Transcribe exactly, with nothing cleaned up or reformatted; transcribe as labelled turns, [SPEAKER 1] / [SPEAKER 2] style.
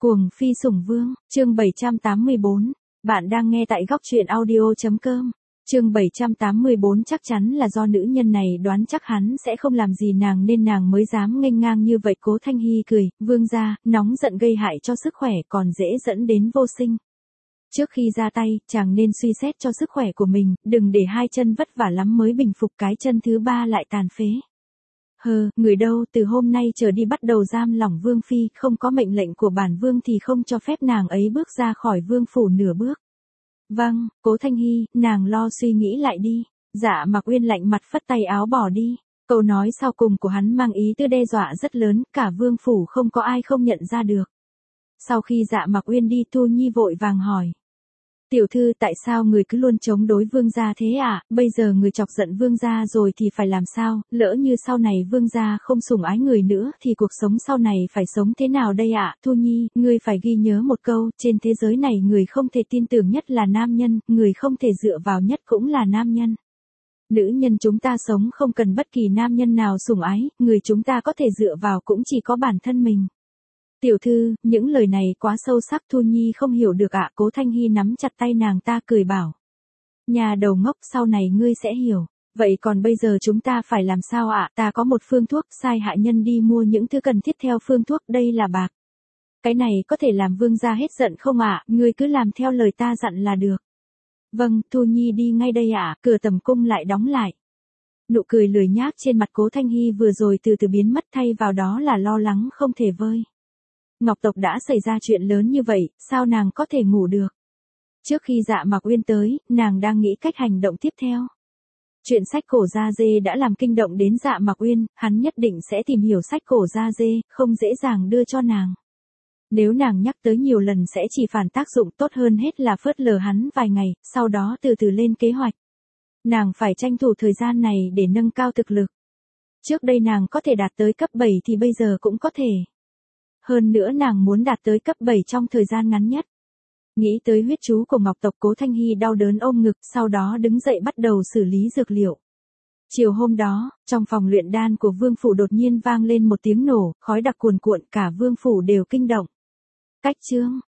[SPEAKER 1] Cuồng phi sủng vương, chương bảy trăm tám mươi bốn. Bạn đang nghe tại góc truyện audio.com. Chương bảy trăm tám mươi bốn chắc chắn là do nữ nhân này đoán chắc hắn sẽ không làm gì nàng nên nàng mới dám nghênh ngang như vậy. Cố Thanh Hy cười, vương gia, nóng giận gây hại cho sức khỏe còn dễ dẫn đến vô sinh. Trước khi ra tay, chàng nên suy xét cho sức khỏe của mình, đừng để hai chân vất vả lắm mới bình phục cái chân thứ ba lại tàn phế. Hờ, người đâu, từ hôm nay trở đi bắt đầu giam lỏng vương phi, không có mệnh lệnh của bản vương thì không cho phép nàng ấy bước ra khỏi vương phủ nửa bước. Vâng, Cố Thanh Hy, nàng lo suy nghĩ lại đi. Dạ Mặc Uyên lạnh mặt phất tay áo bỏ đi. Câu nói sau cùng của hắn mang ý tư đe dọa rất lớn, cả vương phủ không có ai không nhận ra được. Sau khi Dạ Mặc Uyên đi, Thu Nhi vội vàng hỏi. Tiểu thư, tại sao người cứ luôn chống đối vương gia thế ạ? À? Bây giờ người chọc giận vương gia rồi thì phải làm sao? Lỡ như sau này vương gia không sủng ái người nữa thì cuộc sống sau này phải sống thế nào đây ạ? À? Thu Nhi, ngươi phải ghi nhớ một câu, trên thế giới này người không thể tin tưởng nhất là nam nhân, người không thể dựa vào nhất cũng là nam nhân. Nữ nhân chúng ta sống không cần bất kỳ nam nhân nào sủng ái, người chúng ta có thể dựa vào cũng chỉ có bản thân mình. Tiểu thư, những lời này quá sâu sắc, Thu Nhi không hiểu được ạ. À. Cố Thanh Hy nắm chặt tay nàng ta cười bảo. Nhà đầu ngốc, sau này ngươi sẽ hiểu. Vậy còn bây giờ chúng ta phải làm sao ạ? À? Ta có một phương thuốc, sai hạ nhân đi mua những thứ cần thiết theo phương thuốc, đây là bạc. Cái này có thể làm vương gia hết giận không ạ? À? Ngươi cứ làm theo lời ta dặn là được. Vâng, Thu Nhi đi ngay đây ạ. À? Cửa tầm cung lại đóng lại. Nụ cười lười nhác trên mặt Cố Thanh Hy vừa rồi từ từ biến mất, thay vào đó là lo lắng không thể vơi. Ngọc tộc đã xảy ra chuyện lớn như vậy, sao nàng có thể ngủ được? Trước khi Dạ Mặc Uyên tới, nàng đang nghĩ cách hành động tiếp theo. Chuyện sách cổ Da Dê đã làm kinh động đến Dạ Mặc Uyên, hắn nhất định sẽ tìm hiểu sách cổ Da Dê, không dễ dàng đưa cho nàng. Nếu nàng nhắc tới nhiều lần sẽ chỉ phản tác dụng, tốt hơn hết là phớt lờ hắn vài ngày, sau đó từ từ lên kế hoạch. Nàng phải tranh thủ thời gian này để nâng cao thực lực. Trước đây nàng có thể đạt tới cấp bảy thì bây giờ cũng có thể. Hơn nữa nàng muốn đạt tới cấp bảy trong thời gian ngắn nhất. Nghĩ tới huyết chú của Ngọc tộc, Cố Thanh Hy đau đớn ôm ngực, sau đó đứng dậy bắt đầu xử lý dược liệu. Chiều hôm đó, trong phòng luyện đan của vương phủ đột nhiên vang lên một tiếng nổ, khói đặc cuồn cuộn, cả vương phủ đều kinh động. Cách chương,